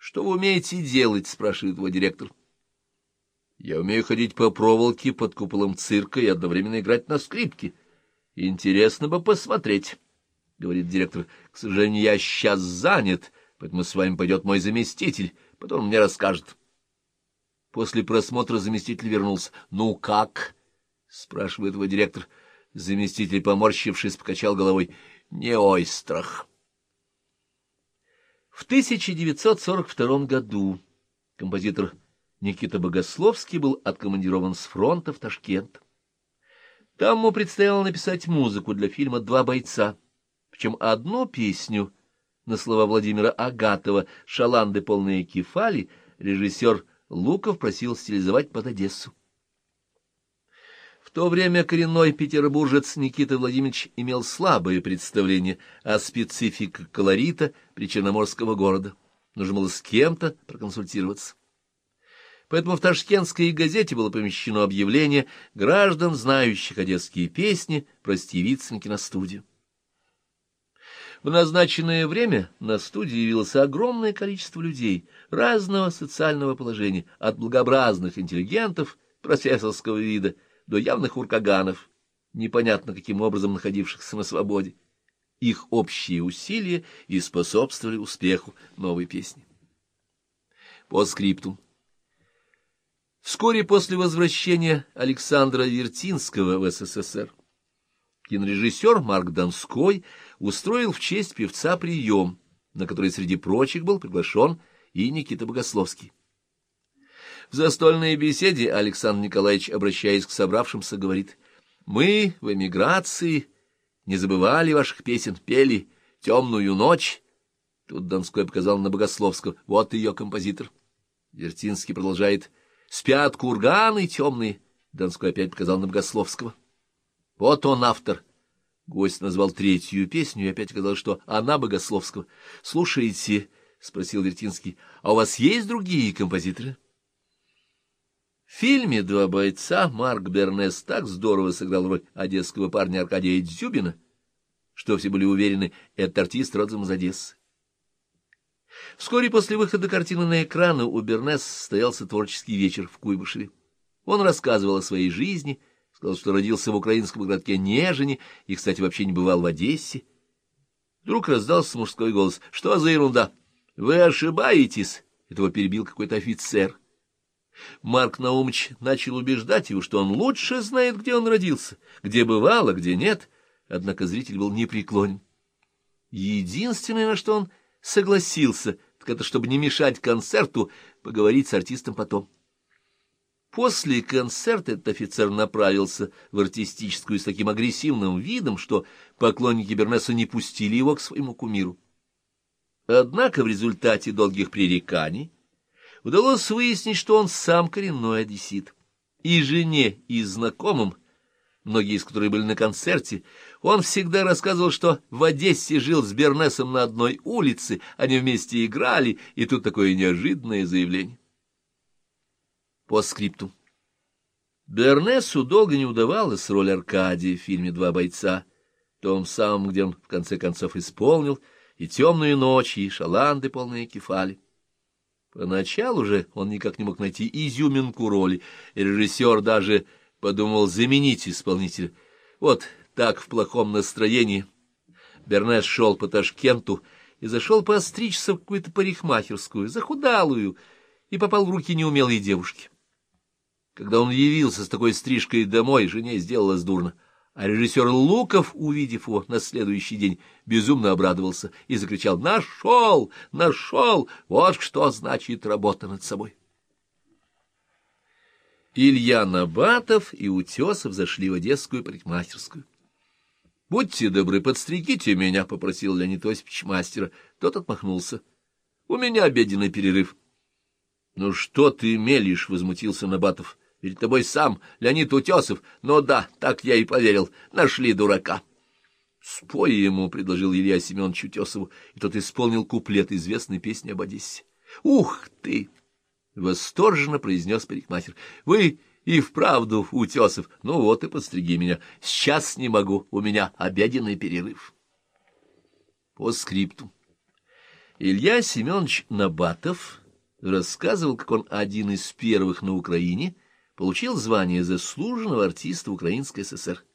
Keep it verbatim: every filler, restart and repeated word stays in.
Что вы умеете делать? — спрашивает его директор. — Я умею ходить по проволоке под куполом цирка и одновременно играть на скрипке. — Интересно бы посмотреть, — говорит директор. — К сожалению, я сейчас занят, поэтому с вами пойдет мой заместитель, потом он мне расскажет. После просмотра заместитель вернулся. — Ну как? — спрашивает его директор. Заместитель, поморщившись, покачал головой. — Не ойстрах. В тысяча девятьсот сорок втором году композитор Никита Богословский был откомандирован с фронта в Ташкент. Там ему предстояло написать музыку для фильма «Два бойца», причем одну песню на слова Владимира Агатова «Шаланды полные кефали» режиссер Луков просил стилизовать под Одессу. В то время коренной петербуржец Никита Владимирович имел слабое представление о специфике колорита причерноморского города. Нужно было с кем-то проконсультироваться. Поэтому в ташкентской газете было помещено объявление граждан, знающих одесские песни, прости на киностудию. В назначенное время на студии явилось огромное количество людей разного социального положения, от благообразных интеллигентов профессорского вида до явных уркаганов, непонятно каким образом находившихся на свободе. Их общие усилия и способствовали успеху новой песни. По скрипту. Вскоре после возвращения Александра Вертинского в СССР кинорежиссер Марк Донской устроил в честь певца прием, на который среди прочих был приглашен и Никита Богословский. В застольной беседе Александр Николаевич, обращаясь к собравшимся, говорит: «Мы в эмиграции не забывали ваших песен, пели «Темную ночь». Тут Донской показал на Богословского. Вот ее композитор. Вертинский продолжает: «Спят курганы темные». Донской опять показал на Богословского. Вот он автор. Гость назвал третью песню и опять сказал, что она Богословского. «Слушайте», — спросил Вертинский, — «а у вас есть другие композиторы?» В фильме «Два бойца» Марк Бернес так здорово сыграл роль одесского парня Аркадия Дзюбина, что все были уверены, этот артист родом из Одессы. Вскоре после выхода картины на экраны у Бернес состоялся творческий вечер в Куйбышеве. Он рассказывал о своей жизни, сказал, что родился в украинском городке Нежине и, кстати, вообще не бывал в Одессе. Вдруг раздался мужской голос: «Что за ерунда? Вы ошибаетесь!» Этого перебил какой-то офицер. Марк Наумович начал убеждать его, что он лучше знает, где он родился, где бывал, а где нет, однако зритель был непреклонен. Единственное, на что он согласился, так это, чтобы не мешать концерту, поговорить с артистом потом. После концерта этот офицер направился в артистическую с таким агрессивным видом, что поклонники Бернеса не пустили его к своему кумиру. Однако в результате долгих пререканий удалось выяснить, что он сам коренной одессит. И жене, и знакомым, многие из которых были на концерте, он всегда рассказывал, что в Одессе жил с Бернесом на одной улице, они вместе играли, и тут такое неожиданное заявление. По скрипту. Бернесу долго не удавалась роль Аркадия в фильме «Два бойца», том самом, где он в конце концов исполнил и «Темную ночь», и «Шаланды полные кефали». Поначалу же он никак не мог найти изюминку роли, и режиссер даже подумал заменить исполнителя. Вот так в плохом настроении Бернес шел по Ташкенту и зашел постричься в какую-то парикмахерскую, захудалую, и попал в руки неумелой девушки. Когда он явился с такой стрижкой домой, жене сделалось дурно, а режиссер Луков, увидев его на следующий день, безумно обрадовался и закричал: «Нашел! Нашел! Вот что значит работа над собой!» Илья Набатов и Утесов зашли в одесскую парикмахерскую. «Будьте добры, подстригите меня», — попросил Леонид Осипович мастера. Тот отмахнулся: «У меня обеденный перерыв». «Ну что ты мелешь?» — возмутился Набатов. «Перед тобой сам Леонид Утесов. Ну да, так я и поверил. Нашли дурака». «Спой ему», — предложил Илья Семенович Утесову, и тот исполнил куплет известной песни об Одессе. «Ух ты!» — восторженно произнес парикмахер. «Вы и вправду, Утесов. Ну вот и подстриги меня. Сейчас не могу, у меня обеденный перерыв». По скрипту. Илья Семенович Набатов рассказывал, как он один из первых на Украине получил звание заслуженного артиста Украинской ССР.